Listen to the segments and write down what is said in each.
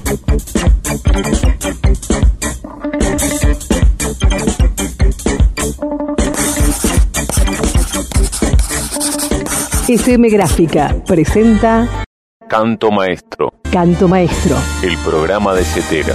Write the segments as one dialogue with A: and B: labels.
A: FM Gráfica presenta
B: Canto Maestro.
A: Canto Maestro.
B: El programa de Cetera.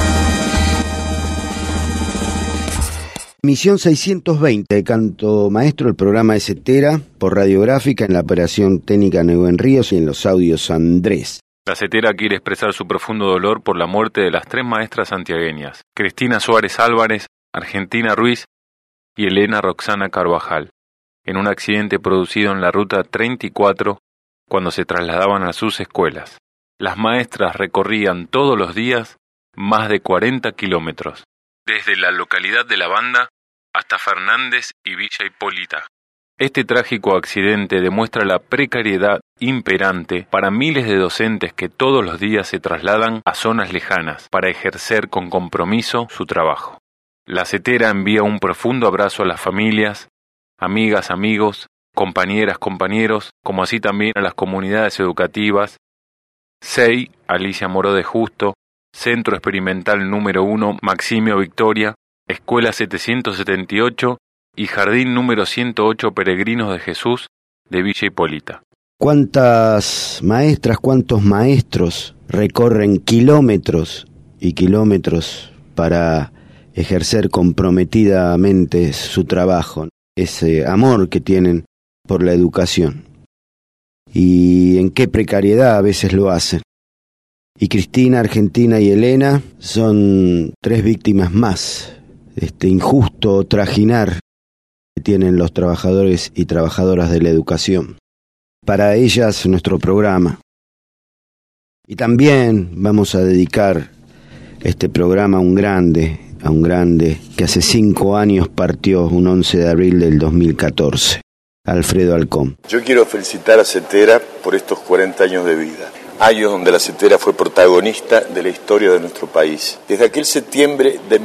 C: Emisión 620 de Canto Maestro, el programa de Cetera, por Radiográfica, en la operación técnica Neuven Ríos y en los audios Andrés.
B: La Cetera quiere expresar su profundo dolor por la muerte de las tres maestras santiagueñas, Cristina Suárez Álvarez, Argentina Ruiz y Elena Roxana Carvajal, en un accidente producido en la ruta 34 cuando se trasladaban a sus escuelas. Las maestras recorrían todos los días más de 40 kilómetros, desde la localidad de La Banda hasta Fernández y Villa Hipólita. Este trágico accidente demuestra la precariedad imperante para miles de docentes que todos los días se trasladan a zonas lejanas para ejercer con compromiso su trabajo. La Cetera envía un profundo abrazo a las familias, amigas, amigos, compañeras, compañeros, como así también a las comunidades educativas, SEI, Alicia Moró de Justo, Centro Experimental número 1, Maximio Victoria, Escuela 778 y Jardín número 108 Peregrinos de Jesús de Villa Hipólita.
C: ¿Cuántas maestras, cuántos maestros recorren kilómetros y kilómetros para ejercer comprometidamente su trabajo? Ese amor que tienen por la educación. Y en qué precariedad a veces lo hacen. Y Cristina, Argentina y Elena son tres víctimas más de este injusto trajinar que tienen los trabajadores y trabajadoras de la educación. Para ellas nuestro programa. Y también vamos a dedicar este programa a un grande que hace 5 años partió, un 11 de abril del 2014, Alfredo Alcón.
D: Yo quiero felicitar a Cetera por estos 40 años de vida, años donde la Cetera fue protagonista de la historia de nuestro país. Desde aquel septiembre de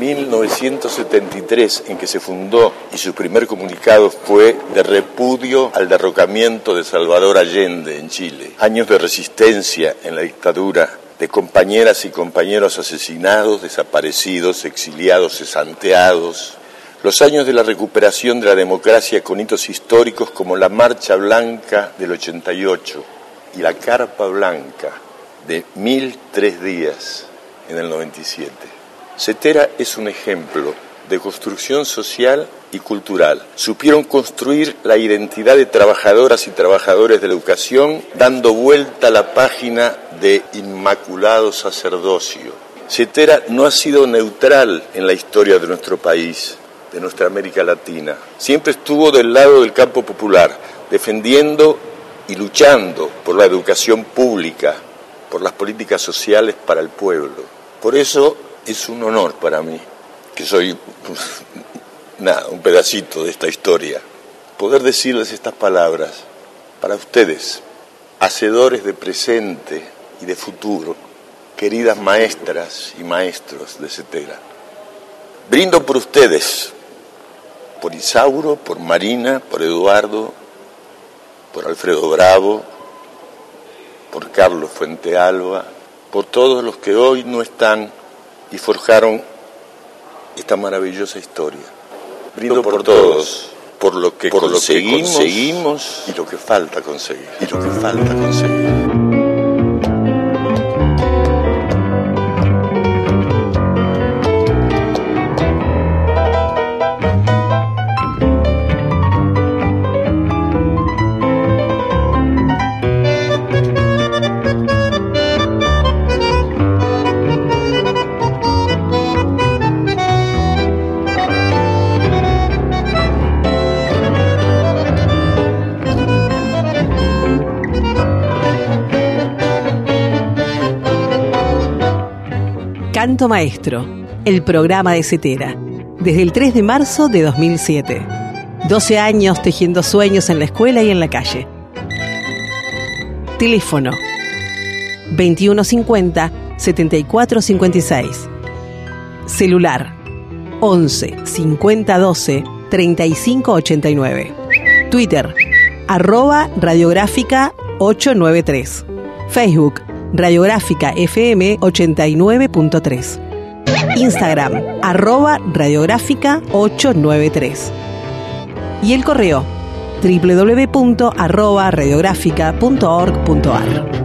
D: 1973 en que se fundó y su primer comunicado fue de repudio al derrocamiento de Salvador Allende en Chile. Años de resistencia en la dictadura, de compañeras y compañeros asesinados, desaparecidos, exiliados, cesanteados. Los años de la recuperación de la democracia con hitos históricos como la Marcha Blanca del 88 y la Carpa Blanca de 1003 días en el 97. Cetera es un ejemplo de construcción social y cultural. Supieron construir la identidad de trabajadoras y trabajadores de la educación, dando vuelta a la página de inmaculado sacerdocio. Cetera no ha sido neutral en la historia de nuestro país, de nuestra América Latina. Siempre estuvo del lado del campo popular, defendiendo y luchando por la educación pública, por las políticas sociales para el pueblo. Por eso es un honor para mí, que soy un pedacito de esta historia, poder decirles estas palabras para ustedes, hacedores de presente y de futuro, queridas maestras y maestros de Cetera. Brindo por ustedes, por Isauro, por Marina, por Eduardo, por Alfredo Bravo, por Carlos Fuentealba, por todos los que hoy no están y forjaron esta maravillosa historia. Brindo por todos, por lo que conseguimos y lo que falta conseguir.
A: Canto Maestro, el programa de Cetera, desde el 3 de marzo de 2007. 12 años tejiendo sueños en la escuela y en la calle. Teléfono 2150-7456. Celular 11 50 12 35 89. Twitter @radiográfica 893. Facebook Radiográfica FM 89.3. Instagram, @radiográfica 893. Y el correo, www.radiográfica.org.ar.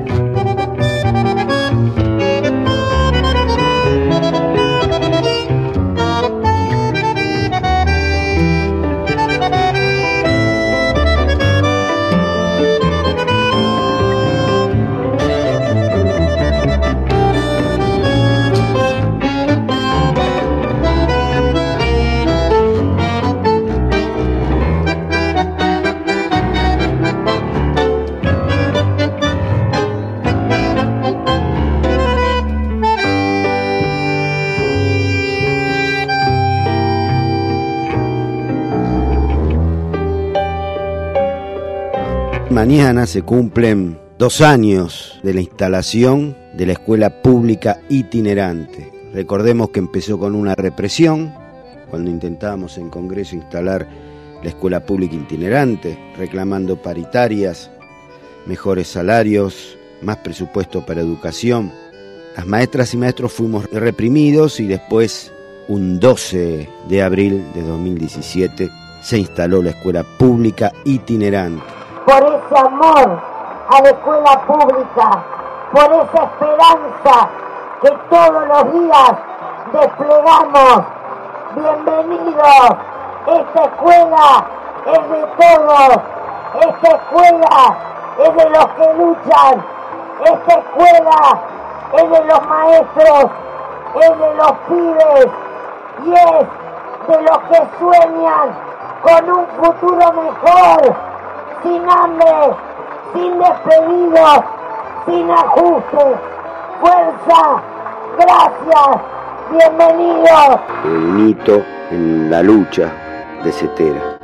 C: Mañana se cumplen 2 años de la instalación de la escuela pública itinerante. Recordemos que empezó con una represión, cuando intentábamos en Congreso instalar la escuela pública itinerante, reclamando paritarias, mejores salarios, más presupuesto para educación. Las maestras y maestros fuimos reprimidos y después, un 12 de abril de 2017, se instaló la escuela pública itinerante.
E: Por ese amor a la escuela pública, por esa esperanza que todos los días desplegamos. Bienvenidos, esta escuela es de todos, esta escuela es de los que luchan, esta escuela es de los maestros, es de los pibes y es de los que sueñan con un futuro mejor. Sin hambre, sin despedidos, sin ajustes. Fuerza, gracias, bienvenidos.
C: Un hito en la lucha de Cetera.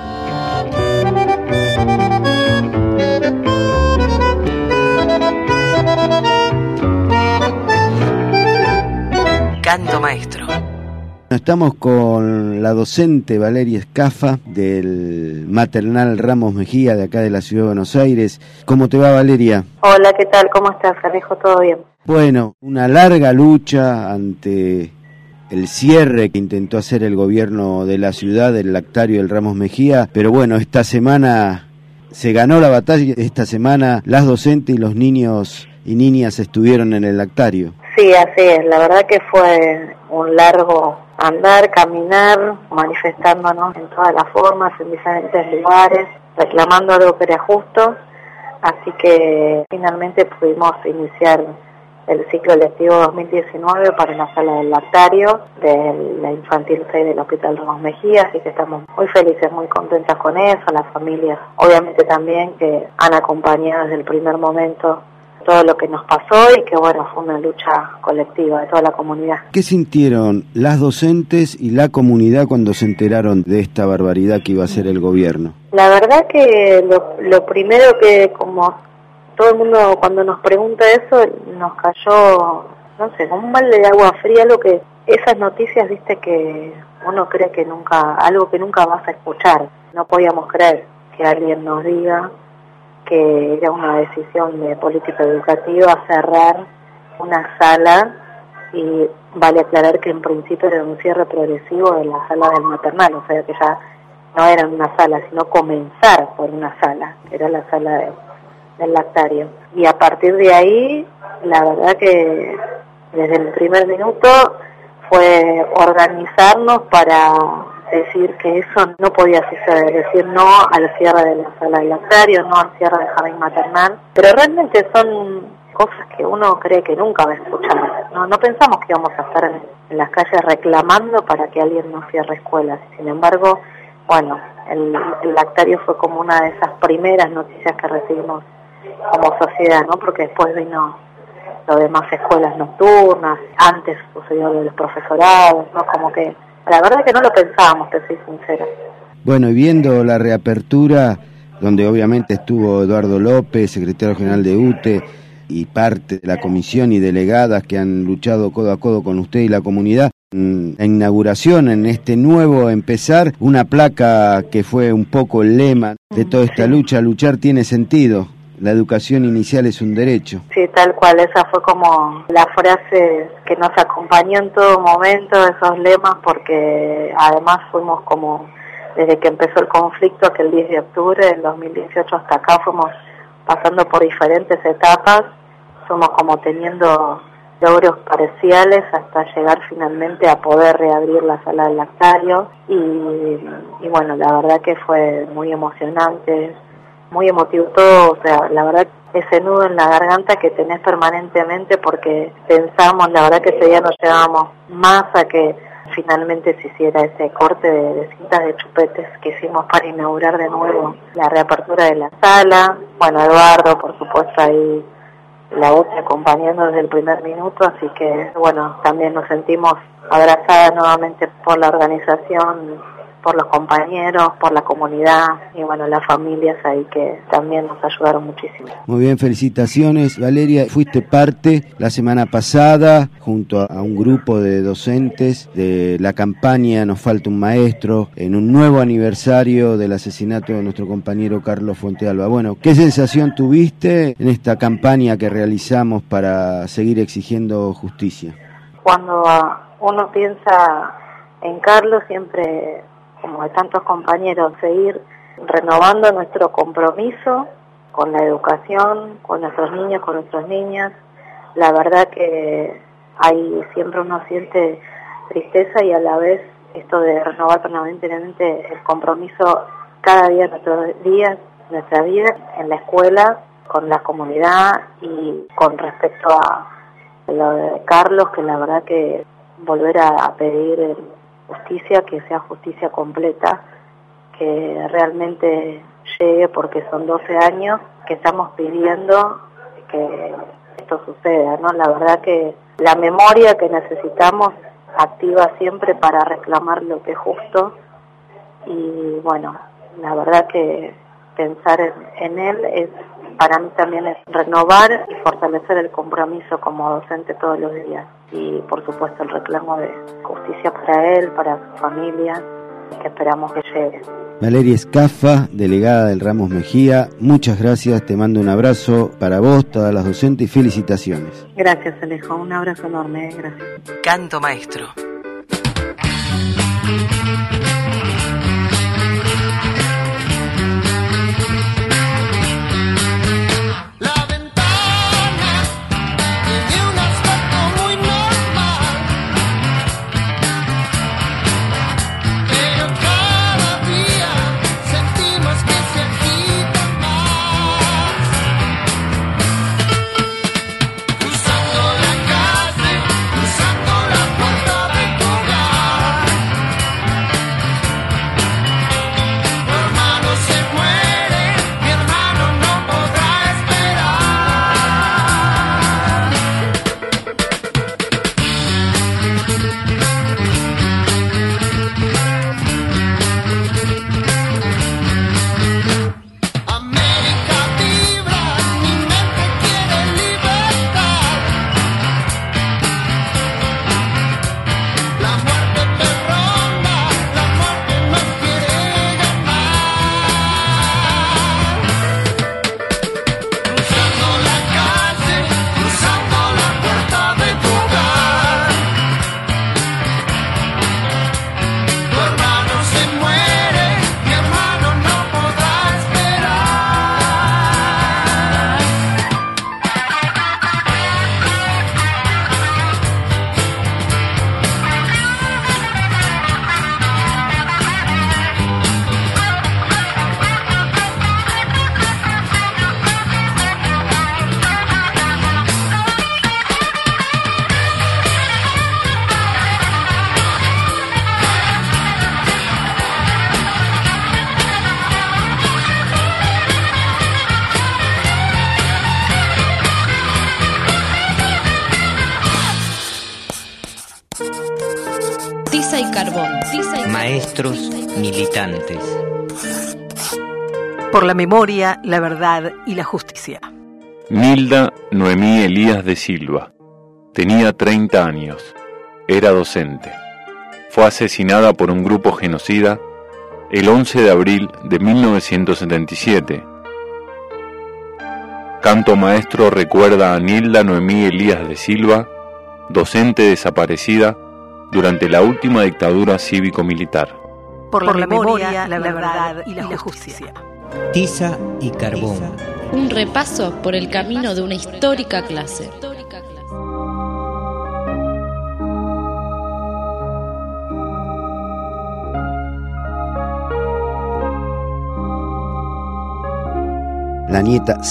A: Canto Maestro.
C: Estamos con la docente Valeria Escafa del Maternal Ramos Mejía de acá de la Ciudad de Buenos Aires. ¿Cómo te va, Valeria?
F: Hola, ¿qué tal? ¿Cómo estás, Alejo? ¿Todo bien?
C: Bueno, una larga lucha ante el cierre que intentó hacer el gobierno de la ciudad del lactario del Ramos Mejía, pero bueno, esta semana se ganó la batalla. Esta semana las docentes y los niños y niñas estuvieron en el lactario.
F: Sí, así es. La verdad que fue un largo andar, caminar, manifestándonos en todas las formas, en diferentes lugares, reclamando algo que era justo. Así que finalmente pudimos iniciar el ciclo lectivo 2019 para la sala del lactario de la Infantil 6 del Hospital Ramos Mejía, así que estamos muy felices, muy contentas con eso, las familias obviamente también que han acompañado desde el primer momento todo lo que nos pasó y que bueno, fue una lucha colectiva de toda la comunidad.
C: ¿Qué sintieron las docentes y la comunidad cuando se enteraron de esta barbaridad que iba a hacer el gobierno?
F: La verdad que lo primero que, como todo el mundo cuando nos pregunta eso, nos cayó, no sé, como un balde de agua fría, lo que esas noticias, viste, que uno cree que nunca, algo que nunca vas a escuchar. No podíamos creer que alguien nos diga que era una decisión de política educativa cerrar una sala, y vale aclarar que en principio era un cierre progresivo de la sala del maternal, o sea que ya no era una sala, sino comenzar por una sala, que era la sala del lactario. Y a partir de ahí, la verdad que desde el primer minuto fue organizarnos para decir que eso no podía suceder, decir no al cierre de la sala del lactario, no al cierre del jardín maternal, pero realmente son cosas que uno cree que nunca va a escuchar. No pensamos que íbamos a estar en las calles reclamando para que alguien no cierre escuelas. Sin embargo, bueno, el lactario fue como una de esas primeras noticias que recibimos como sociedad, ¿no? Porque después vino lo demás, escuelas nocturnas, antes sucedió lo de los profesorados, ¿no? Como que la verdad que no lo pensábamos, te soy sincera.
C: Bueno, y viendo la reapertura, donde obviamente estuvo Eduardo López, secretario general de UTE, y parte de la comisión y delegadas que han luchado codo a codo con usted y la comunidad, la inauguración en este nuevo empezar, una placa que fue un poco el lema de toda esta lucha, luchar tiene sentido. la educación inicial es un derecho.
F: Sí, tal cual, esa fue como la frase que nos acompañó en todo momento, esos lemas, porque además fuimos como, desde que empezó el conflicto aquel 10 de octubre del 2018 hasta acá, fuimos pasando por diferentes etapas, fuimos como teniendo logros parciales hasta llegar finalmente a poder reabrir la sala del lactario y bueno, la verdad que fue muy emocionante, muy emotivo todo, o sea, la verdad ese nudo en la garganta que tenés permanentemente porque pensamos, la verdad que ese día nos llevábamos más a que finalmente se hiciera ese corte de cintas de chupetes que hicimos para inaugurar de nuevo la reapertura de la sala. Bueno, Eduardo, por supuesto, ahí la voz acompañando desde el primer minuto, así que bueno, también nos sentimos abrazadas nuevamente por la organización, por los compañeros, por la comunidad y bueno, las familias ahí que también nos ayudaron muchísimo.
C: Muy bien, felicitaciones. Valeria, fuiste parte la semana pasada junto a un grupo de docentes de la campaña Nos falta un maestro, en un nuevo aniversario del asesinato de nuestro compañero Carlos Fuentealba. Bueno, ¿qué sensación tuviste en esta campaña que realizamos para seguir exigiendo justicia?
F: Cuando uno piensa en Carlos, siempre, como de tantos compañeros, seguir renovando nuestro compromiso con la educación, con nuestros niños, con nuestras niñas. La verdad que ahí siempre uno siente tristeza y a la vez esto de renovar permanentemente el compromiso cada día de nuestros días, nuestra vida, en la escuela, con la comunidad y con respecto a lo de Carlos, que la verdad que volver a pedir justicia, que sea justicia completa, que realmente llegue, porque son 12 años que estamos pidiendo que esto suceda, ¿no? La verdad que la memoria que necesitamos activa siempre para reclamar lo que es justo y bueno, la verdad que pensar en él es, para mí también es renovar y fortalecer el compromiso como docente todos los días y por supuesto el reclamo de justicia para él, para su familia, que esperamos que llegue.
C: Valeria Escafa, delegada del Ramos Mejía, muchas gracias, te mando un abrazo para vos, todas las docentes y felicitaciones.
F: Gracias, Alejo, un abrazo enorme, gracias.
A: Canto Maestro.
G: Tiza y carbón.
H: Maestros militantes.
A: Por la memoria, la verdad y la justicia.
B: Nilda Noemí Elías de Silva. Tenía 30 años. Era docente. Fue asesinada por un grupo genocida el 11 de abril de 1977. Canto Maestro recuerda a Nilda Noemí Elías de Silva, docente desaparecida durante la última dictadura cívico-militar.
A: Por la memoria, la verdad y la justicia.
H: Tiza y carbón.
G: Un repaso por el camino de una histórica clase.
C: La nieta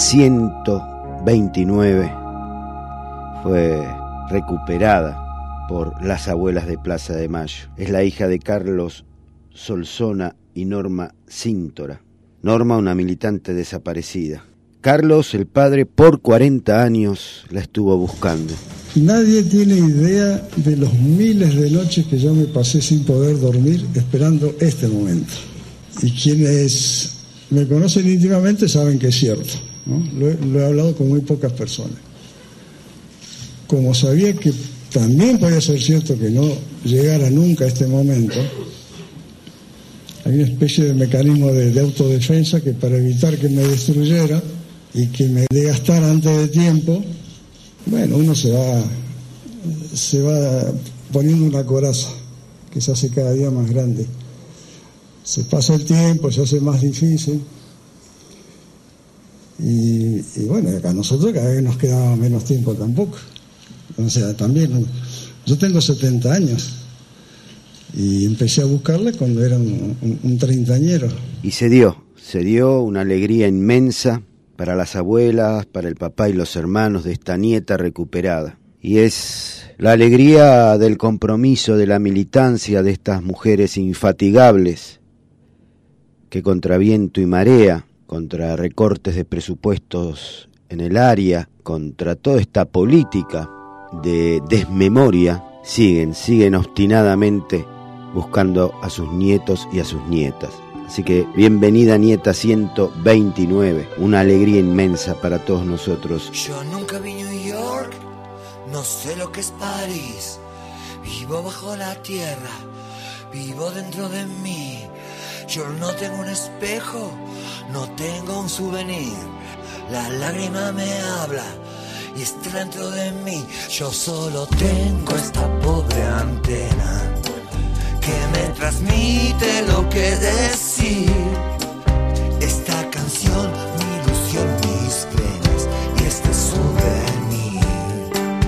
C: 129 fue recuperada por las abuelas de Plaza de Mayo. Es la hija de Carlos Solsona y Norma Cíntora. Norma, una militante desaparecida. Carlos, el padre, por 40 años la estuvo buscando.
I: Nadie tiene idea de los miles de noches que yo me pasé sin poder dormir esperando este momento. Y quienes me conocen íntimamente saben que es cierto, ¿no? Lo he hablado con muy pocas personas. Como sabía que también podía ser cierto que no llegara nunca este momento, hay una especie de mecanismo de autodefensa que para evitar que me destruyera y que me desgastara antes de tiempo, bueno, uno se va poniendo una coraza que se hace cada día más grande. Se pasa el tiempo, se hace más difícil y bueno, a nosotros cada vez nos quedaba menos tiempo tampoco. O sea, también, yo tengo 70 años y empecé a buscarla cuando era un treintañero.
C: Y se dio una alegría inmensa para las abuelas, para el papá y los hermanos de esta nieta recuperada. Y es la alegría del compromiso, de la militancia de estas mujeres infatigables que contra viento y marea, contra recortes de presupuestos en el área, contra toda esta política de desmemoria, siguen obstinadamente buscando a sus nietos y a sus nietas. Así que bienvenida nieta 129, una alegría inmensa para todos nosotros.
J: Yo nunca vi New York, no sé lo que es París, vivo bajo la tierra, vivo dentro de mí. Yo no tengo un espejo, no tengo un souvenir. La lágrima me habla y está dentro de mí. Yo solo tengo esta pobre antena que me transmite lo que decir. Esta canción, mi ilusión, mis venas y este souvenir.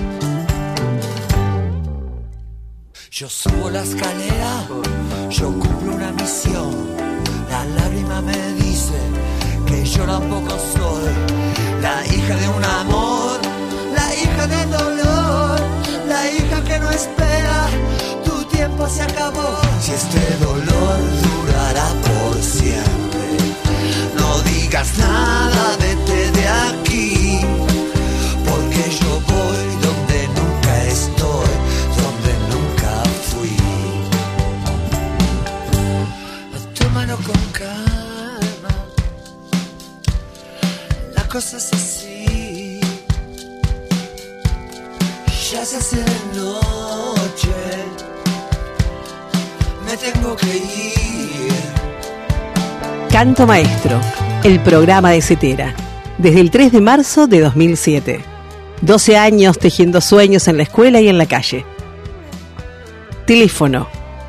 J: Yo subo la escalera, yo cumplo una misión. La lágrima me dice que yo tampoco soy la hija de un amor, la hija del dolor, la hija que no espera, tu tiempo se acabó. Si este dolor durará por siempre, no digas nada, vete de aquí, porque yo voy donde nunca estoy, donde nunca fui. Tómalo con calma, la cosa es así, ya se hace de noche, me tengo que ir.
A: Canto Maestro, el programa de Cetera, desde el 3 de marzo de 2007. 12 años tejiendo sueños en la escuela y en la calle. Teléfono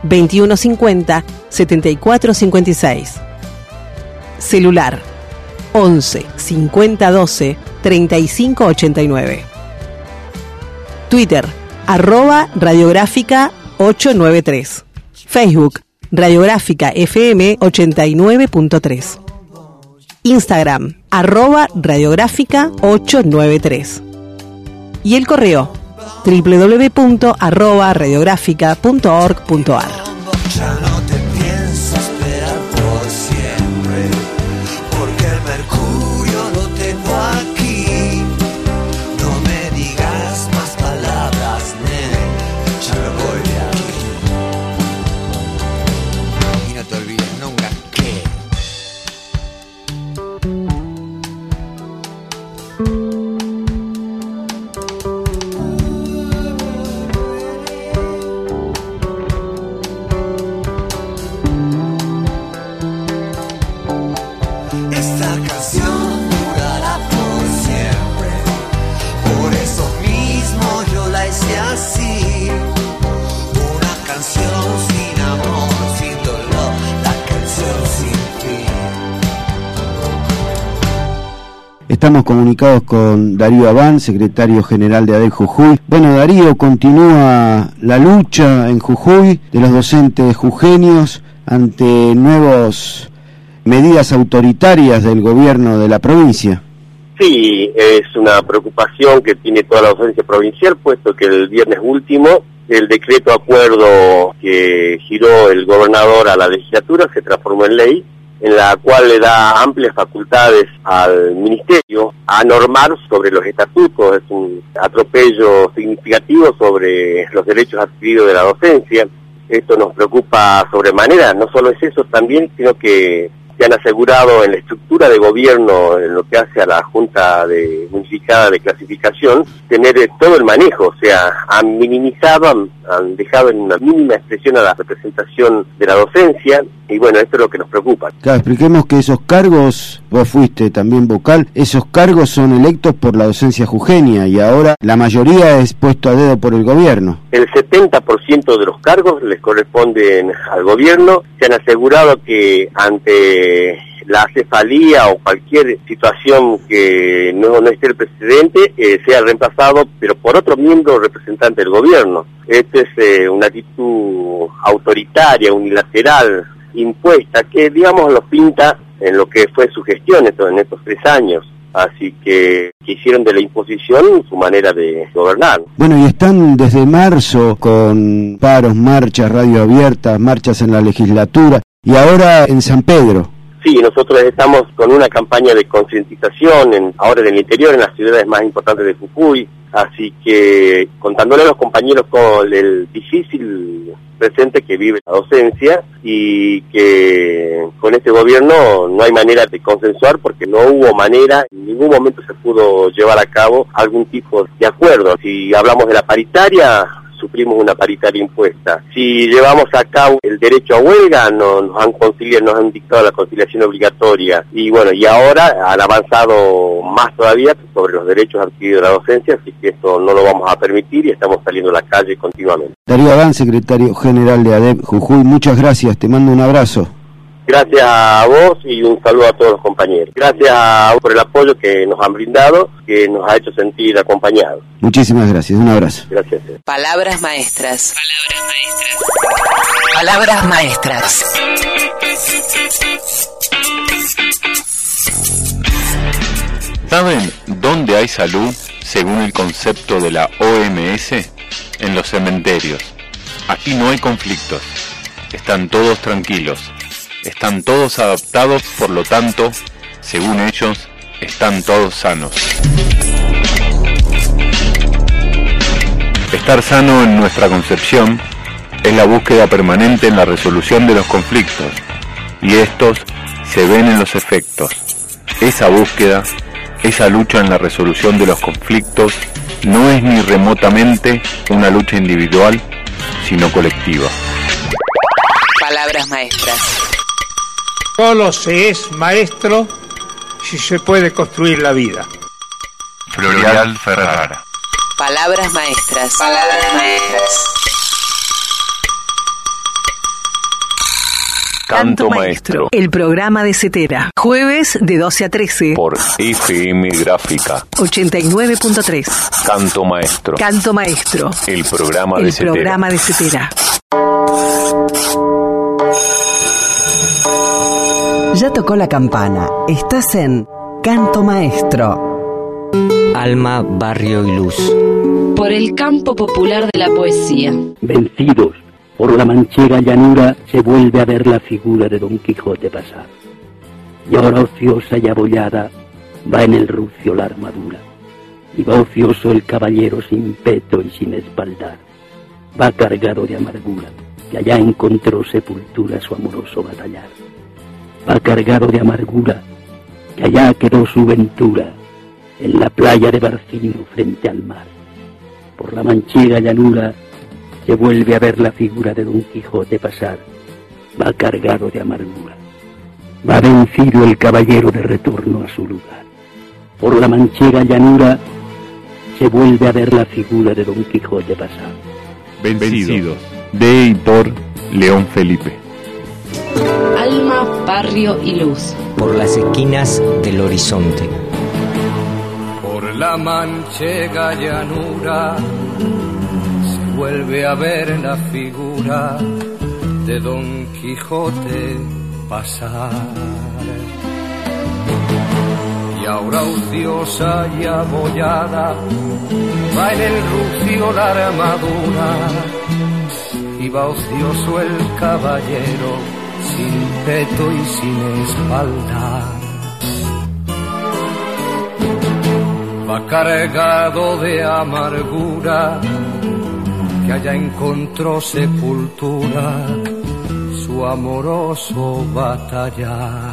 A: 2150-7456. Celular 11-5012-3589. Twitter @radiográfica 893. Facebook Radiográfica FM 89.3. Instagram @radiográfica 893. Y el correo www.radiográfica.org.ar.
J: Ya no te pienso esperar por siempre, porque el mercurio lo tengo aquí. No me digas más palabras, nene, ya me voy de aquí. Y no te olvides nunca que
C: Estamos comunicados con Darío Abán, secretario general de ADEC Jujuy. Bueno, Darío, continúa la lucha en Jujuy de los docentes jujeños ante nuevas medidas autoritarias del gobierno de la provincia.
K: Sí, es una preocupación que tiene toda la docencia provincial, puesto que el viernes último el decreto acuerdo que giró el gobernador a la legislatura se transformó en ley, en la cual le da amplias facultades al ministerio a normar sobre los estatutos. Es un atropello significativo sobre los derechos adquiridos de la docencia. Esto nos preocupa sobremanera. No solo es eso también, sino que se han asegurado en la estructura de gobierno, en lo que hace a la Junta Unificada de Clasificación, tener todo el manejo. O sea, han minimizado, han dejado en una mínima expresión a la representación de la docencia, y bueno, esto es lo que nos preocupa.
C: Claro, expliquemos que esos cargos, vos fuiste también vocal, esos cargos son electos por la docencia jujeña, y ahora la mayoría es puesto a dedo por el gobierno.
K: El 70% de los cargos les corresponden al gobierno. Se han asegurado que ante la acefalía o cualquier situación que no esté el presidente, sea reemplazado, pero por otro miembro representante del gobierno. Esta es una actitud autoritaria, unilateral, impuesta, que digamos lo pinta en lo que fue su gestión en estos 3 años. Así que hicieron de la imposición su manera de gobernar.
C: Bueno, y están desde marzo con paros, marchas, radio abiertas, marchas en la legislatura, y ahora en San Pedro.
K: Sí, nosotros estamos con una campaña de concientización ahora en el interior, en las ciudades más importantes de Jujuy, así que contándole a los compañeros con el difícil presente que vive la docencia, y que con este gobierno no hay manera de consensuar, porque no hubo manera, en ningún momento se pudo llevar a cabo algún tipo de acuerdo. Si hablamos de la paritaria, sufrimos una paritaria impuesta. Si llevamos a cabo el derecho a huelga, nos han dictado la conciliación obligatoria, y bueno, y ahora han avanzado más todavía sobre los derechos adquiridos de la docencia, así que esto no lo vamos a permitir y estamos saliendo a la calle continuamente.
C: Darío Abán, secretario general de ADEC Jujuy, muchas gracias, te mando un abrazo.
K: Gracias a vos y un saludo a todos los compañeros. Gracias por el apoyo que nos han brindado, que nos ha hecho sentir acompañados.
C: Muchísimas gracias, un abrazo.
K: Gracias.
L: Palabras maestras. Palabras maestras.
B: ¿Saben dónde hay salud según el concepto de la OMS? En los cementerios. Aquí no hay conflictos. Están todos tranquilos. Están todos adaptados, por lo tanto, según ellos, están todos sanos. Estar sano en nuestra concepción es la búsqueda permanente en la resolución de los conflictos, y estos se ven en los efectos. Esa búsqueda, esa lucha en la resolución de los conflictos, no es ni remotamente una lucha individual, sino colectiva.
L: Palabras maestras.
M: Solo se es maestro si se puede construir la vida.
B: Florial Ferrara.
L: Palabras maestras. Palabras maestras.
B: Canto Maestro.
A: El programa de Cetera. Jueves de 12 a 13.
B: Por FM Gráfica.
A: 89.3.
B: Canto Maestro.
A: Canto Maestro.
B: El programa de Cetera.
A: El programa de Cetera.
N: Ya tocó la campana. Estás en Canto Maestro.
H: Alma, barrio y luz.
G: Por el campo popular de la poesía.
O: Vencidos por la manchega llanura, se vuelve a ver la figura de Don Quijote pasar. Y ahora ociosa y abollada va en el rucio la armadura, y va ocioso el caballero sin peto y sin espaldar. Va cargado de amargura, que allá encontró sepultura su amoroso batallar. Va cargado de amargura, que allá quedó su ventura, en la playa de Barcino frente al mar. Por la manchega llanura se vuelve a ver la figura de Don Quijote pasar. Va cargado de amargura. Va vencido el caballero de retorno a su lugar. Por la manchega llanura se vuelve a ver la figura de Don Quijote pasar.
B: Vencidos. De y por León Felipe.
G: Alma, barrio y luz.
H: Por las esquinas del horizonte.
P: la manchega llanura se vuelve a ver la figura de Don Quijote pasar. Y ahora ociosa y abollada va en el rucio la armadura, y va ocioso el caballero sin peto y sin espalda. Va cargado de amargura, que allá encontró sepultura su amoroso batallar.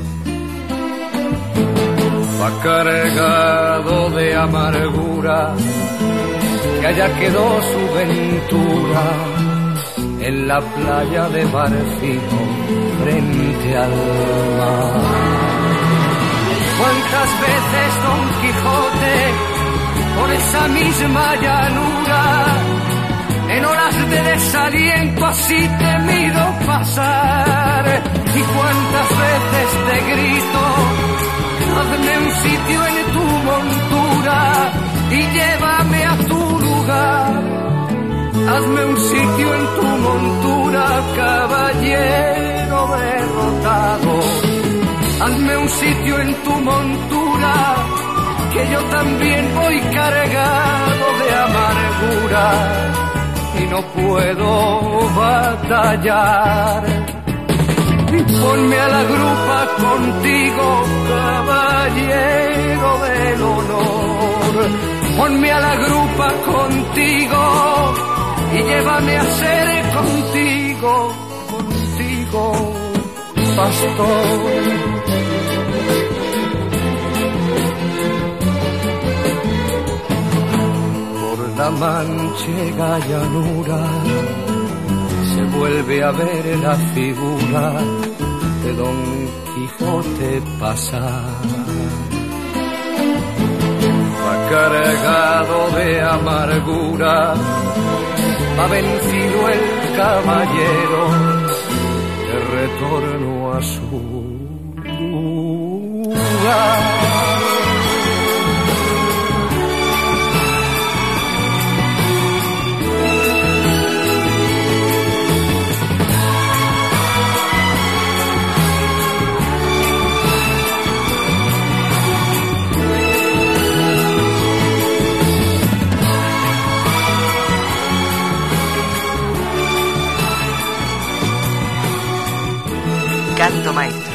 P: Va cargado de amargura, que allá quedó su ventura en la playa de Barfino frente al mar. ¿Cuántas veces Don Quijote por esa misma llanura en horas de desaliento así temido pasar? ¿Y cuántas veces te grito, hazme un sitio en tu montura y llévame a tu lugar? Hazme un sitio en tu montura, caballero derrotado. Hazme un sitio en tu montura, que yo también voy cargado de amargura y no puedo batallar. Ponme a la grupa contigo, caballero del honor. Ponme a la grupa contigo y llévame a ser contigo, pastor. Por la manchega llanura se vuelve a ver la figura de Don Quijote pasar. Va cargado de amargura, va vencido el caballero, de retorno a su lugar.
A: Canto Maestro.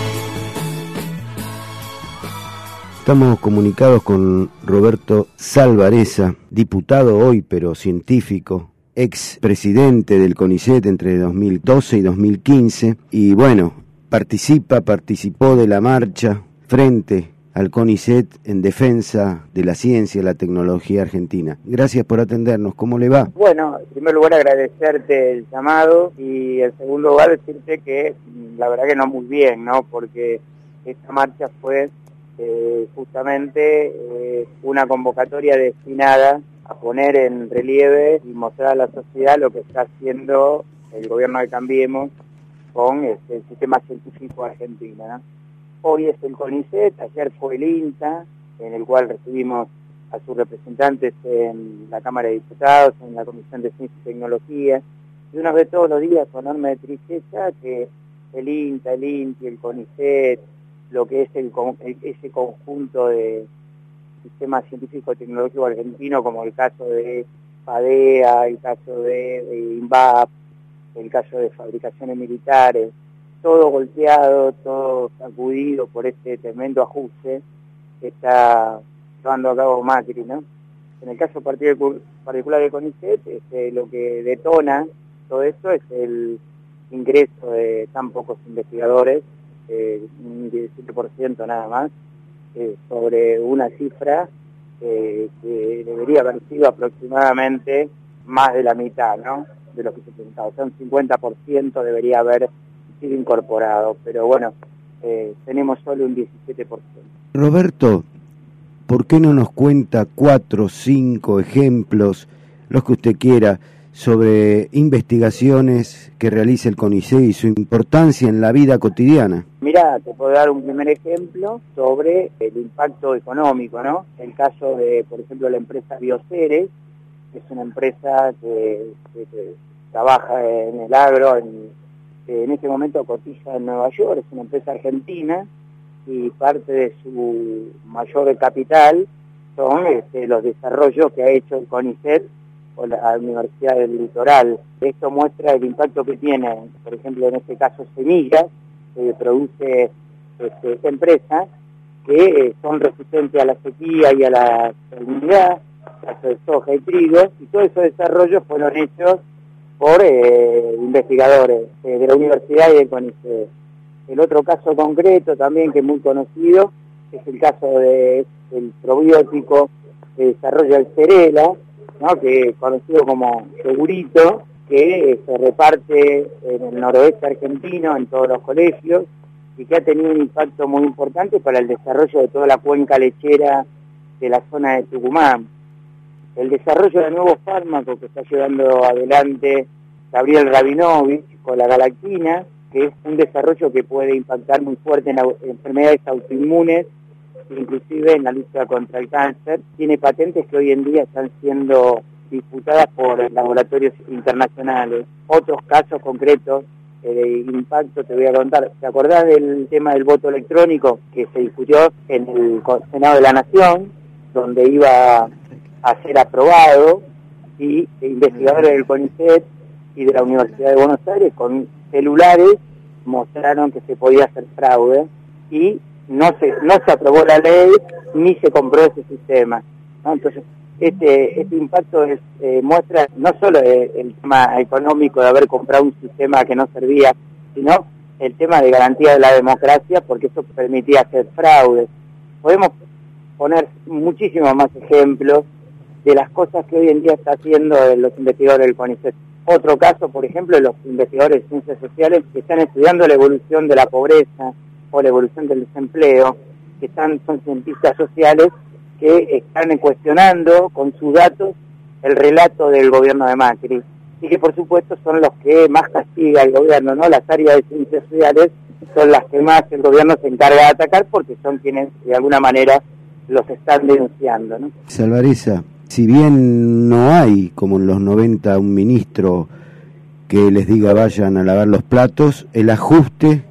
C: Estamos comunicados con Roberto Salvarezza, diputado hoy, pero científico, ex presidente del CONICET entre 2012 y 2015, y bueno, participó de la marcha frente al CONICET en defensa de la ciencia y la tecnología argentina. Gracias por atendernos, ¿cómo le va?
Q: Bueno, en primer lugar agradecerte el llamado y en segundo lugar decirte que la verdad que no muy bien, ¿no? Porque esta marcha fue justamente una convocatoria destinada a poner en relieve y mostrar a la sociedad lo que está haciendo el gobierno de Cambiemos con el sistema científico argentino, ¿no? Hoy es el CONICET, ayer fue el INTA, en el cual recibimos a sus representantes en la Cámara de Diputados, en la Comisión de Ciencia y Tecnología, y uno ve todos los días con enorme tristeza que el INTA, el INTI, el CONICET, lo que es ese conjunto de sistema científico y tecnológico argentino, como el caso de PADEA, el caso de INVAP, el caso de fabricaciones militares, todo golpeado, todo sacudido por este tremendo ajuste que está llevando a cabo Macri, ¿no? En el caso particular de CONICET, lo que detona todo esto es el ingreso de tan pocos investigadores, un 17% nada más, sobre una cifra que debería haber sido aproximadamente más de la mitad, ¿no?, de lo que se presentaba. O sea, un 50% debería haber sido incorporado, pero bueno, tenemos solo un 17%.
C: Roberto, ¿por qué no nos cuenta 4 o 5 ejemplos, los que usted quiera, sobre investigaciones que realiza el CONICET y su importancia en la vida cotidiana.
Q: Mira, te puedo dar un primer ejemplo sobre el impacto económico, ¿no? El caso de, por ejemplo, la empresa Bioceres, que es una empresa que trabaja en el agro, en este momento cotiza en Nueva York, es una empresa argentina, y parte de su mayor capital son los desarrollos que ha hecho el CONICET o la Universidad del Litoral. Esto muestra el impacto que tiene, por ejemplo, en este caso semillas que produce esta empresa, que son resistentes a la sequía y a la salinidad, caso de soja y trigo, y todos esos desarrollos fueron hechos por investigadores de la universidad y del CONICET. El otro caso concreto también que es muy conocido es el caso del probiótico que desarrolla el Cerela, ¿no? Que es conocido como Segurito, que se reparte en el noroeste argentino en todos los colegios y que ha tenido un impacto muy importante para el desarrollo de toda la cuenca lechera de la zona de Tucumán. El desarrollo de nuevos fármacos que está llevando adelante Gabriel Rabinovich con la galactina, que es un desarrollo que puede impactar muy fuerte en enfermedades autoinmunes, inclusive en la lucha contra el cáncer. Tiene patentes que hoy en día están siendo disputadas por laboratorios internacionales. Otros casos concretos de impacto te voy a contar. ¿Te acordás del tema del voto electrónico que se discutió en el Senado de la Nación, donde iba a ser aprobado, y investigadores del CONICET y de la Universidad de Buenos Aires con celulares mostraron que se podía hacer fraude y no se aprobó la ley ni se compró ese sistema, ¿no? Entonces este impacto muestra no solo el tema económico de haber comprado un sistema que no servía, sino el tema de garantía de la democracia, porque eso permitía hacer fraudes. Podemos poner muchísimos más ejemplos de las cosas que hoy en día está haciendo los investigadores del CONICET. Otro caso, por ejemplo, de los investigadores de ciencias sociales que están estudiando la evolución de la pobreza o la evolución del desempleo, que son cientistas sociales que están cuestionando con sus datos el relato del gobierno de Macri, y que por supuesto son los que más castiga el gobierno, ¿no? Las áreas de ciencias sociales son las que más el gobierno se encarga de atacar porque son quienes de alguna manera los están denunciando, ¿no?
C: Salvarezza, si bien no hay, como en los 90, un ministro que les diga vayan a lavar los platos, el ajuste,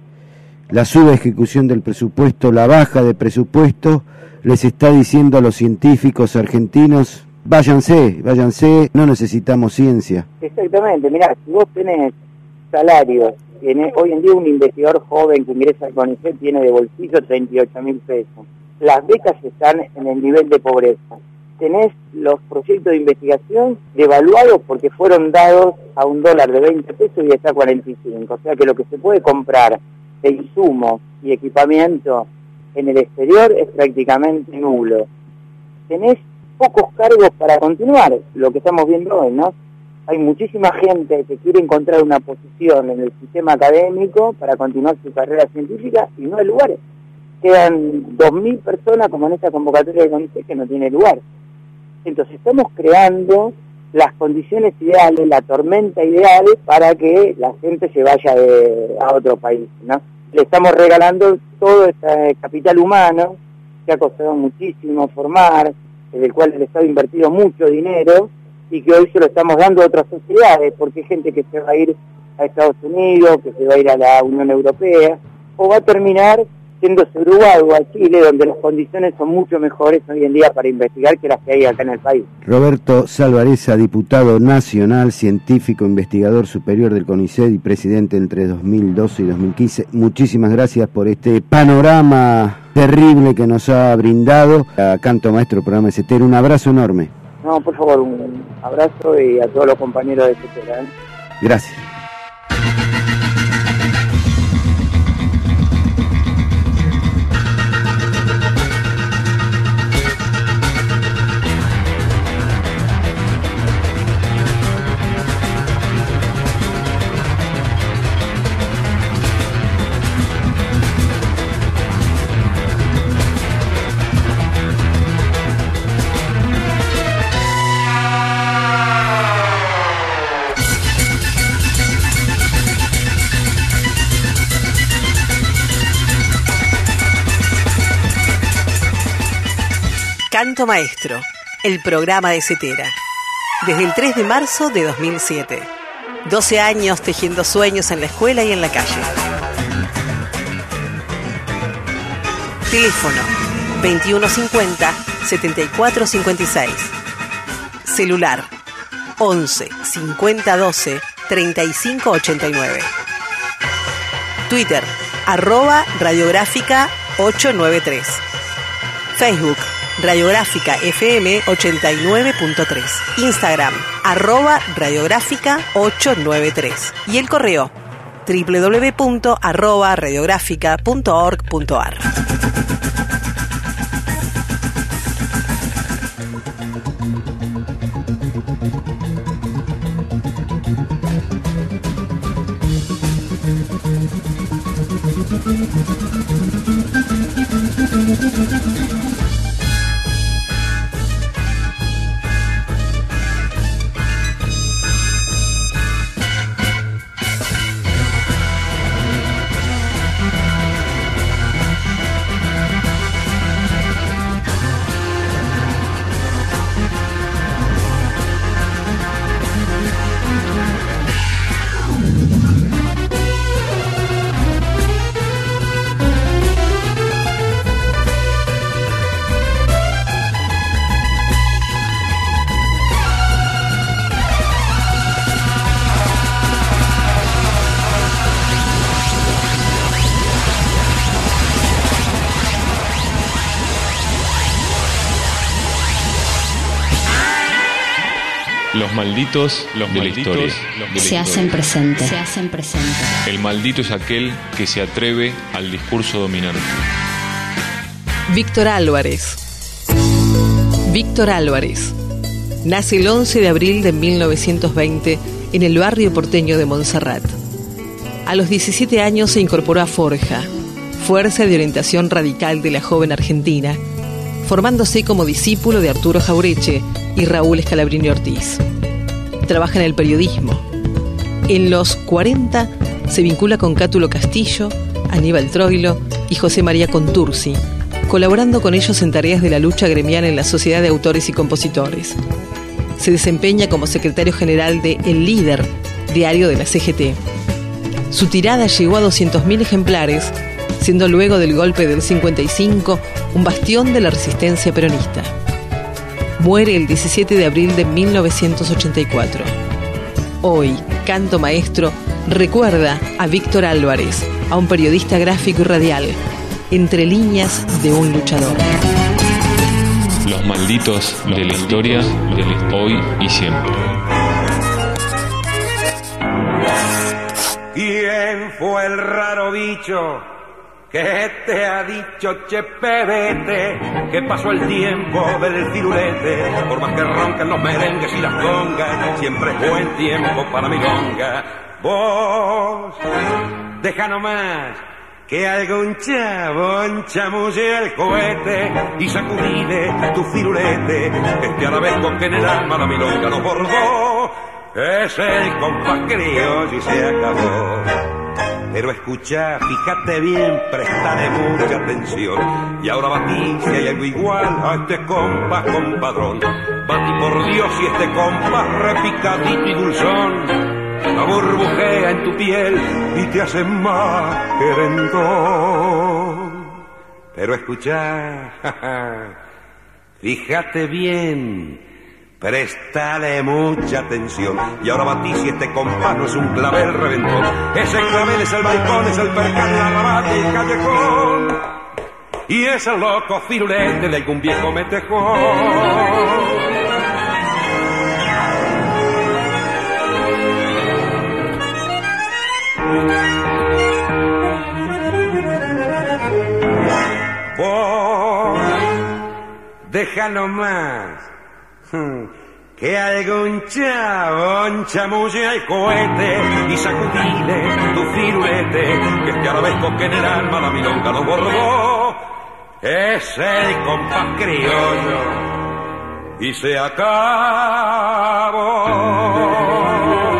C: la subejecución del presupuesto, la baja de presupuesto, les está diciendo a los científicos argentinos, váyanse, no necesitamos ciencia.
Q: Exactamente, mirá, si vos tenés salarios, hoy en día un investigador joven que ingresa al CONICET tiene de bolsillo 38.000 pesos, las becas están en el nivel de pobreza, tenés los proyectos de investigación devaluados porque fueron dados a $1 de 20 pesos y está a 45, o sea que lo que se puede comprar de insumos y equipamiento en el exterior es prácticamente nulo. Tenés pocos cargos para continuar, lo que estamos viendo hoy, ¿no? Hay muchísima gente que quiere encontrar una posición en el sistema académico para continuar su carrera científica y no hay lugares. Quedan 2.000 personas como en esta convocatoria de CONICET que no tiene lugar. Entonces estamos creando las condiciones ideales, la tormenta ideal para que la gente se vaya a otro país, ¿no? Le estamos regalando todo este capital humano que ha costado muchísimo formar, en el cual el Estado ha invertido mucho dinero y que hoy se lo estamos dando a otras sociedades, porque hay gente que se va a ir a Estados Unidos, que se va a ir a la Unión Europea, o va a terminar yéndose a Uruguay o a Chile, donde las condiciones son mucho mejores hoy en día para investigar que las que hay acá en el país.
C: Roberto Salvarezza, diputado nacional, científico, investigador superior del CONICET y presidente entre 2012 y 2015. Muchísimas gracias por este panorama terrible que nos ha brindado a Canto Maestro, programa de CETERA. Un abrazo enorme.
Q: No, por favor, un abrazo y a todos los compañeros de CETERA.
C: Gracias.
A: Canto Maestro, el programa de Cetera. Desde el 3 de marzo de 2007. 12 años tejiendo sueños en la escuela y en la calle. Teléfono 2150-7456. Celular 11 50 12 35 89. Twitter @radiográfica 893. Facebook Radiográfica FM 89.3. Instagram @radiográfica 893. Y el correo www.radiográfica.org.ar.
B: Los malditos de la historia.
G: Se hacen presente.
B: El maldito es aquel que se atreve al discurso dominante.
A: Víctor Álvarez. Víctor Álvarez. Nace el 11 de abril de 1920 en el barrio porteño de Montserrat. A los 17 años se incorporó a Forja, fuerza de orientación radical de la joven Argentina, formándose como discípulo de Arturo Jaureche y Raúl Scalabrini Ortiz. Trabaja en el periodismo. En los 40 se vincula con Cátulo Castillo, Aníbal Troilo y José María Contursi, colaborando con ellos en tareas de la lucha gremial en la Sociedad de Autores y Compositores. Se desempeña como secretario general de El Líder, diario de la CGT. Su tirada llegó a 200.000 ejemplares, siendo luego del golpe del 55 un bastión de la resistencia peronista. Muere el 17 de abril de 1984. Hoy, Canto Maestro recuerda a Víctor Álvarez, a un periodista gráfico y radial, entre líneas de un luchador.
B: Los malditos de la historia, hoy y siempre.
R: ¿Quién fue el raro bicho que te ha dicho, che pebete, que pasó el tiempo del firulete? Por más que roncan los merengues y las congas, siempre es buen tiempo para milonga. Vos, deja nomás que algún chabón chamulle el cohete y sacudile tu firulete. Este arabesco que en el alma la milonga lo bordó es el compás criollo y se acabó. Pero escucha, fíjate bien, prestale mucha atención. Y ahora batí si hay algo igual a este compás compadrón. Batí por Dios si este compás repicadito y dulzón la burbujea en tu piel y te hace más querendón. Pero escucha, fíjate bien, préstale mucha atención. Y ahora batí si este compás no es un clavel reventón. Ese clavel es el balcón, es el percal, la lavada y el callejón. Y es el loco firulete de algún viejo metejón. Vos, déjalo más, que algún chabón chamulle al cohete y sacudile tu firulete, que este arabesco que en el alma la milonga lo bordó es el compás criollo y se acabó.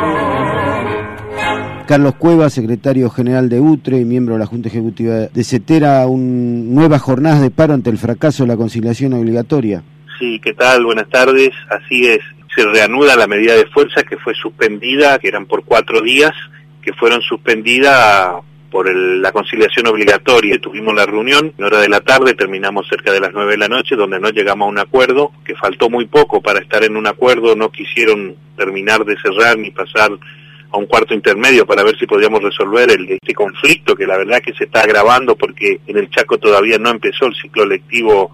C: Carlos Cuevas, secretario general de UTRE y miembro de la Junta Ejecutiva de Cetera, nuevas jornadas de paro ante el fracaso de la conciliación obligatoria.
S: Sí, ¿qué tal? Buenas tardes. Así es, se reanuda la medida de fuerza que fue suspendida, que eran por 4 días, que fueron suspendidas por la conciliación obligatoria. Tuvimos la reunión en hora de la tarde, terminamos cerca de las 9 de la noche, donde no llegamos a un acuerdo, que faltó muy poco para estar en un acuerdo, no quisieron terminar de cerrar ni pasar a un cuarto intermedio para ver si podíamos resolver este conflicto, que la verdad que se está agravando porque en el Chaco todavía no empezó el ciclo lectivo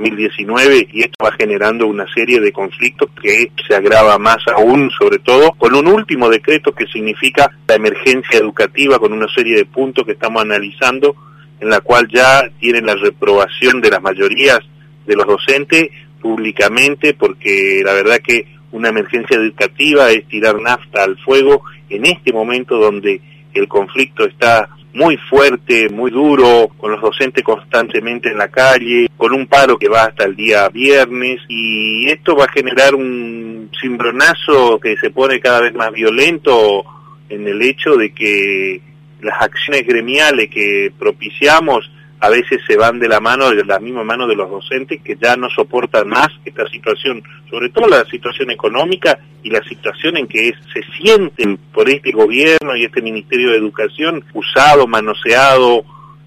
S: 2019 y esto va generando una serie de conflictos que se agrava más aún, sobre todo con un último decreto que significa la emergencia educativa, con una serie de puntos que estamos analizando, en la cual ya tienen la reprobación de las mayorías de los docentes públicamente, porque la verdad que una emergencia educativa es tirar nafta al fuego en este momento donde el conflicto está muy fuerte, muy duro, con los docentes constantemente en la calle, con un paro que va hasta el día viernes, y esto va a generar un cimbronazo que se pone cada vez más violento en el hecho de que las acciones gremiales que propiciamos a veces se van de la misma mano de los docentes, que ya no soportan más esta situación, sobre todo la situación económica y la situación en que se sienten por este gobierno y este Ministerio de Educación usado, manoseado,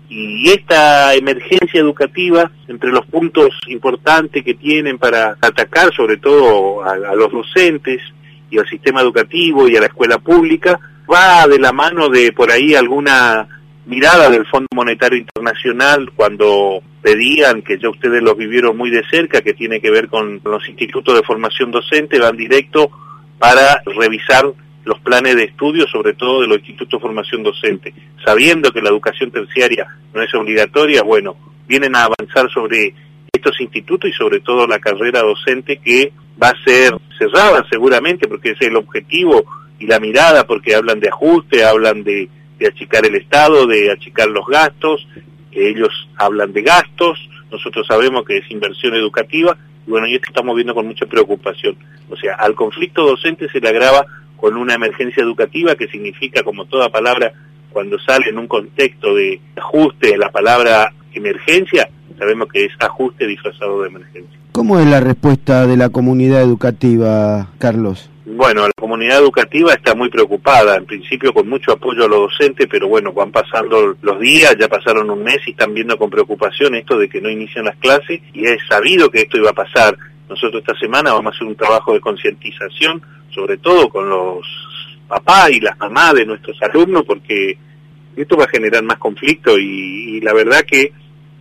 S: y esta emergencia educativa, entre los puntos importantes que tienen para atacar sobre todo a los docentes y al sistema educativo y a la escuela pública, va de la mano de por ahí alguna mirada del Fondo Monetario Internacional cuando pedían, que ya ustedes los vivieron muy de cerca, que tiene que ver con los institutos de formación docente, van directo para revisar los planes de estudio, sobre todo de los institutos de formación docente. Sabiendo que la educación terciaria no es obligatoria, bueno, vienen a avanzar sobre estos institutos y sobre todo la carrera docente, que va a ser cerrada seguramente, porque ese es el objetivo y la mirada, porque hablan de ajuste, hablan de achicar el Estado, de achicar los gastos, ellos hablan de gastos, nosotros sabemos que es inversión educativa, y bueno, y esto estamos viendo con mucha preocupación. O sea, al conflicto docente se le agrava con una emergencia educativa, que significa, como toda palabra, cuando sale en un contexto de ajuste, la palabra emergencia, sabemos que es ajuste disfrazado de emergencia.
C: ¿Cómo es la respuesta de la comunidad educativa, Carlos?
S: Bueno, la comunidad educativa está muy preocupada, en principio con mucho apoyo a los docentes, pero bueno, van pasando los días, ya pasaron un mes y están viendo con preocupación esto de que no inician las clases, y es sabido que esto iba a pasar. Nosotros esta semana vamos a hacer un trabajo de concientización, sobre todo con los papás y las mamás de nuestros alumnos, porque esto va a generar más conflicto y la verdad que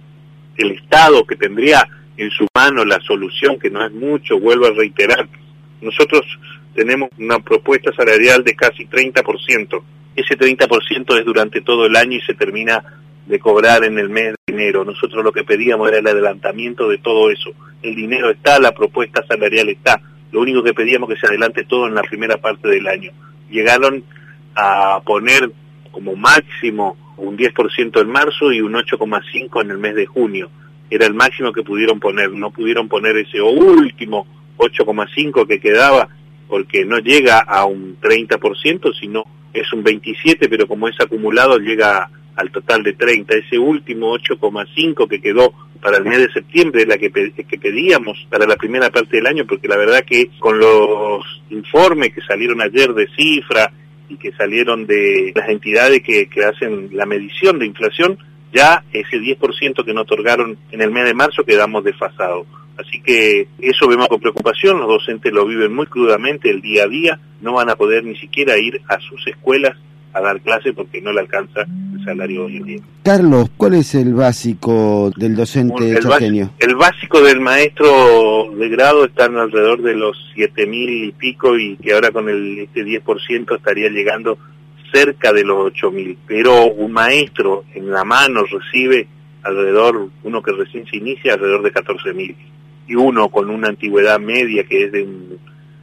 S: el Estado, que tendría en su mano la solución, que no es mucho, vuelvo a reiterar, nosotros tenemos una propuesta salarial de casi 30%. Ese 30% es durante todo el año y se termina de cobrar en el mes de enero. Nosotros lo que pedíamos era el adelantamiento de todo eso. El dinero está, la propuesta salarial está. Lo único que pedíamos es que se adelante todo en la primera parte del año. Llegaron a poner como máximo un 10% en marzo y un 8,5% en el mes de junio. Era el máximo que pudieron poner. No pudieron poner ese último 8,5% que quedaba, porque no llega a un 30%, sino es un 27%, pero como es acumulado llega al total de 30%. Ese último 8,5% que quedó para el mes de septiembre es la que pedíamos para la primera parte del año, porque la verdad que con los informes que salieron ayer de cifra y que salieron de las entidades que hacen la medición de inflación, ya ese 10% que nos otorgaron en el mes de marzo quedamos desfasados. Así que eso vemos con preocupación, los docentes lo viven muy crudamente el día a día, no van a poder ni siquiera ir a sus escuelas a dar clase porque no le alcanza el salario hoy en día.
C: Carlos, ¿cuál es el básico del docente chaqueño?
S: El básico del maestro de grado están alrededor de los 7.000 y pico, y que ahora con este 10% estaría llegando cerca de los 8.000, pero un maestro en la mano recibe alrededor, uno que recién se inicia, alrededor de 14.000, y uno con una antigüedad media que es de un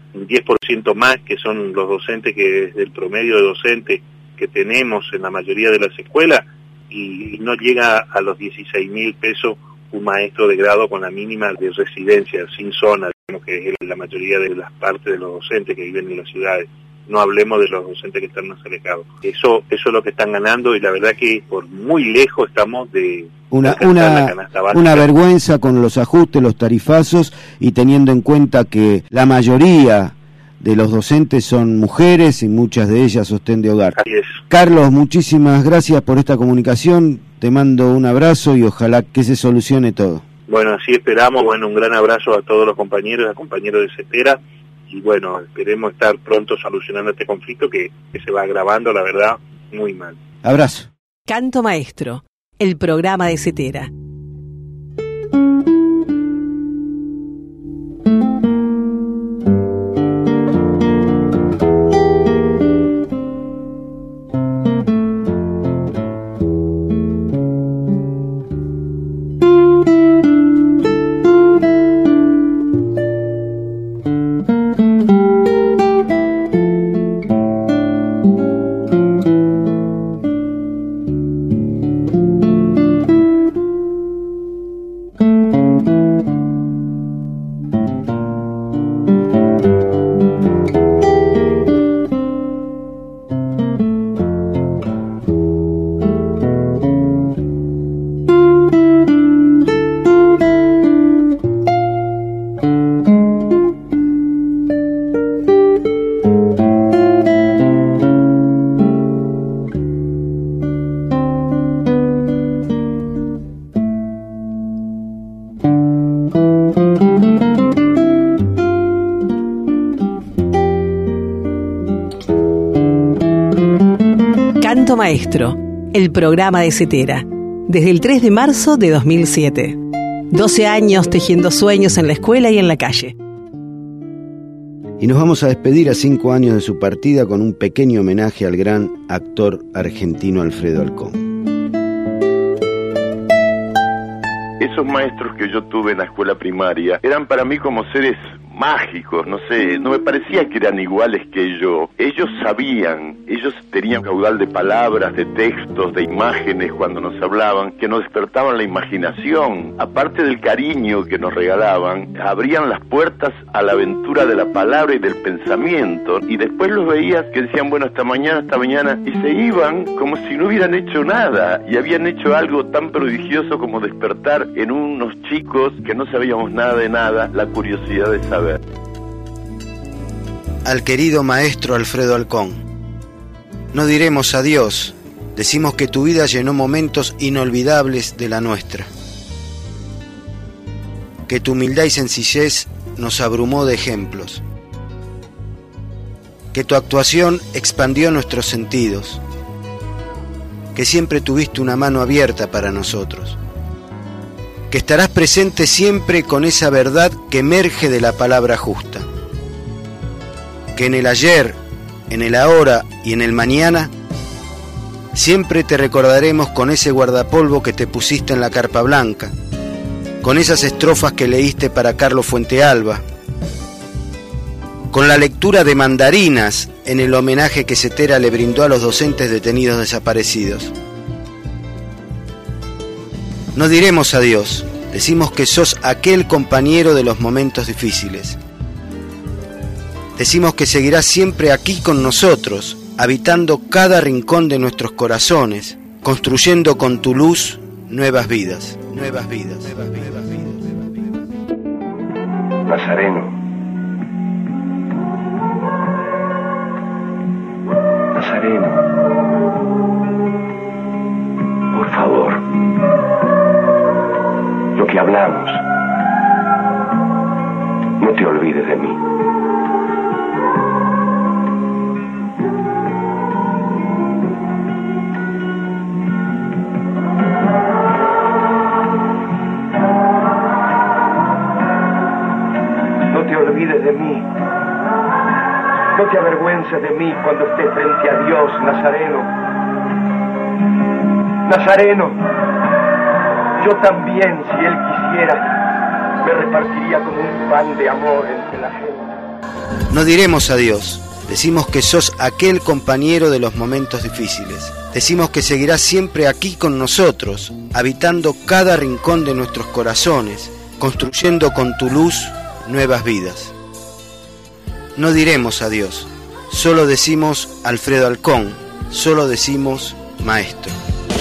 S: 10% más, que son los docentes, que es el promedio de docentes que tenemos en la mayoría de las escuelas, y no llega a los 16.000 pesos un maestro de grado con la mínima de residencia, sin zona, que es la mayoría de las partes de los docentes que viven en las ciudades. no hablemos de los docentes que están más alejados. Eso es lo que están ganando, y la verdad que por muy lejos estamos de
C: una
S: canasta básica.
C: Una vergüenza con los ajustes, los tarifazos, y teniendo en cuenta que la mayoría de los docentes son mujeres y muchas de ellas sostén de hogar.
S: Así es.
C: Carlos, muchísimas gracias por esta comunicación, te mando un abrazo y ojalá que se solucione todo.
S: Bueno, así esperamos. Bueno, un gran abrazo a todos los compañeros de CETERA, y bueno, esperemos estar pronto solucionando este conflicto que se va agravando, la verdad, muy mal.
C: Abrazo.
A: Canto Maestro, el programa de CETERA. Canto Maestro, el programa de CETERA, desde el 3 de marzo de 2007. 12 años tejiendo sueños en la escuela y en la calle.
C: Y nos vamos a despedir a 5 años de su partida con un pequeño homenaje al gran actor argentino Alfredo Alcón.
D: Esos maestros que yo tuve en la escuela primaria eran para mí como seres mágicos, no sé, no me parecía que eran iguales que yo. Ellos sabían, ellos tenían caudal de palabras, de textos, de imágenes cuando nos hablaban, que nos despertaban la imaginación. Aparte del cariño que nos regalaban, abrían las puertas a la aventura de la palabra y del pensamiento. Y después los veías que decían, bueno, hasta mañana, y se iban como si no hubieran hecho nada, y habían hecho algo tan prodigioso como despertar en unos chicos que no sabíamos nada de nada, la curiosidad de saber.
C: Al querido maestro Alfredo Alcón, no diremos adiós, decimos que tu vida llenó momentos inolvidables de la nuestra, que tu humildad y sencillez nos abrumó de ejemplos, que tu actuación expandió nuestros sentidos, que siempre tuviste una mano abierta para nosotros, que estarás presente siempre con esa verdad que emerge de la palabra justa, que en el ayer, en el ahora y en el mañana, siempre te recordaremos con ese guardapolvo que te pusiste en la carpa blanca, con esas estrofas que leíste para Carlos Fuentealba, con la lectura de Mandarinas en el homenaje que CETERA le brindó a los docentes detenidos desaparecidos. No diremos adiós, decimos que sos aquel compañero de los momentos difíciles. Decimos que seguirás siempre aquí con nosotros, habitando cada rincón de nuestros corazones, construyendo con tu luz nuevas vidas, nuevas vidas, nuevas vidas.
T: Nazareno. Nazareno. Por favor. Lo que hablamos. No te olvides de mí. No te olvides de mí. No te avergüences de mí cuando estés frente a Dios, Nazareno. Nazareno, yo también, si Él quisiera, me repartiría como un pan de amor entre la gente.
C: No diremos adiós, decimos que sos aquel compañero de los momentos difíciles. Decimos que seguirás siempre aquí con nosotros, habitando cada rincón de nuestros corazones, construyendo con tu luz nuevas vidas. No diremos adiós, solo decimos Alfredo Alcón, solo decimos maestro.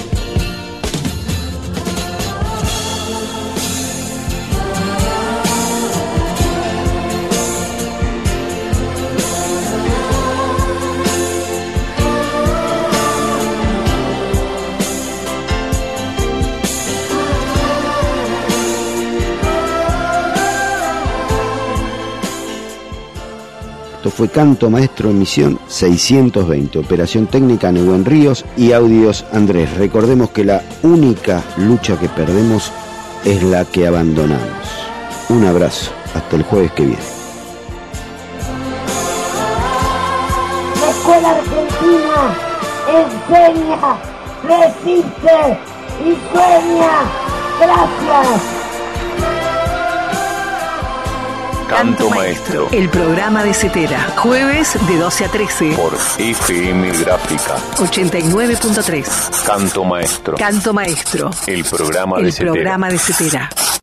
C: Fue Canto Maestro, emisión 620, operación técnica Neuwen Ríos y audios Andrés. Recordemos que la única lucha que perdemos es la que abandonamos. Un abrazo, hasta el jueves que viene.
E: La escuela argentina enseña, resiste y sueña. Gracias.
B: Canto Maestro.
A: El programa de Cetera. Jueves de 12 a 13.
B: Por FM Gráfica.
A: 89.3.
B: Canto Maestro.
A: Canto Maestro.
B: El programa de Cetera.
A: El programa de Cetera.